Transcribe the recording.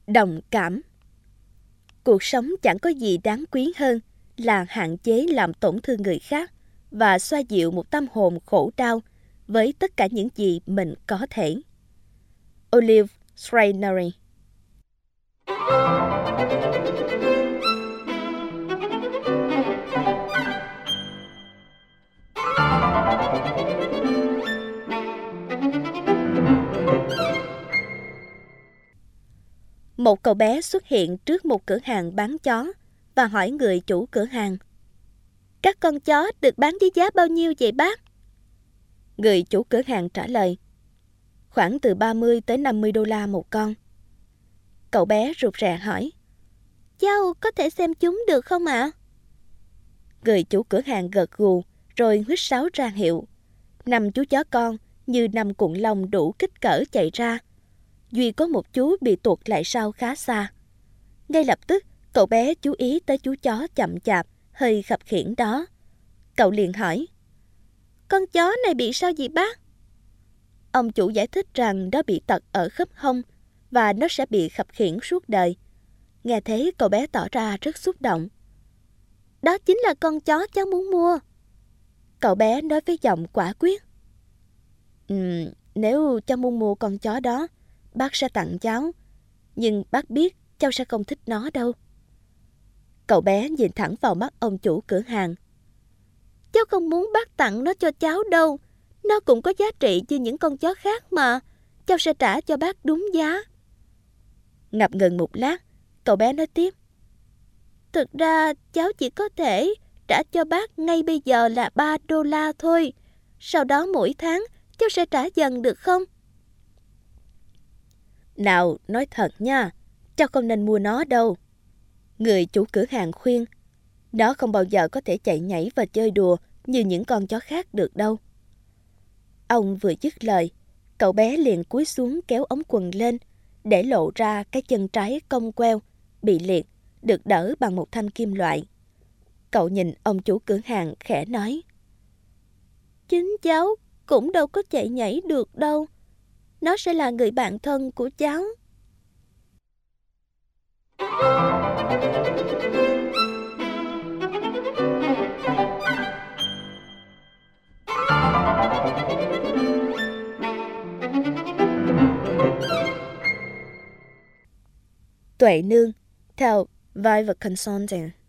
Đồng cảm. Cuộc sống chẳng có gì đáng quý hơn là hạn chế làm tổn thương người khác và xoa dịu một tâm hồn khổ đau với tất cả những gì mình có thể. Olive Schreinery. Một cậu bé xuất hiện trước một cửa hàng bán chó và hỏi người chủ cửa hàng: "Các con chó được bán với giá bao nhiêu vậy bác?" Người chủ cửa hàng trả lời: "Khoảng từ 30 tới 50 đô la một con." Cậu bé rụt rè hỏi: "Cháu có thể xem chúng được không ạ?" Người chủ cửa hàng gật gù rồi huýt sáo ra hiệu. 5 chú chó con như 5 cuộn lông đủ kích cỡ chạy ra. Duy có một chú bị tuột lại sau khá xa. Ngay lập tức, cậu bé chú ý tới chú chó chậm chạp, hơi khập khiễng đó. Cậu liền hỏi: "Con chó này bị sao vậy bác?" Ông chủ giải thích rằng nó bị tật ở khớp hông và nó sẽ bị khập khiễng suốt đời. Nghe thế, cậu bé tỏ ra rất xúc động. "Đó chính là con chó cháu muốn mua." Cậu bé nói với giọng quả quyết. Nếu cháu muốn mua con chó đó, bác sẽ tặng cháu. Nhưng bác biết cháu sẽ không thích nó đâu." Cậu bé nhìn thẳng vào mắt ông chủ cửa hàng. "Cháu không muốn bác tặng nó cho cháu đâu. Nó cũng có giá trị như những con chó khác mà. Cháu sẽ trả cho bác đúng giá." Ngập ngừng một lát, cậu bé nói tiếp: "Thực ra cháu chỉ có thể trả cho bác ngay bây giờ là 3 đô la thôi. Sau đó mỗi tháng cháu sẽ trả dần được không?" "Nào, nói thật nha, cháu không nên mua nó đâu." Người chủ cửa hàng khuyên. "Nó không bao giờ có thể chạy nhảy và chơi đùa như những con chó khác được đâu." Ông vừa dứt lời, cậu bé liền cúi xuống kéo ống quần lên, để lộ ra cái chân trái cong queo, bị liệt, được đỡ bằng một thanh kim loại. Cậu nhìn ông chủ cửa hàng khẽ nói: "Chính cháu cũng đâu có chạy nhảy được đâu. Nó sẽ là người bạn thân của cháu." Tuệ Nương theo Vive Consulting.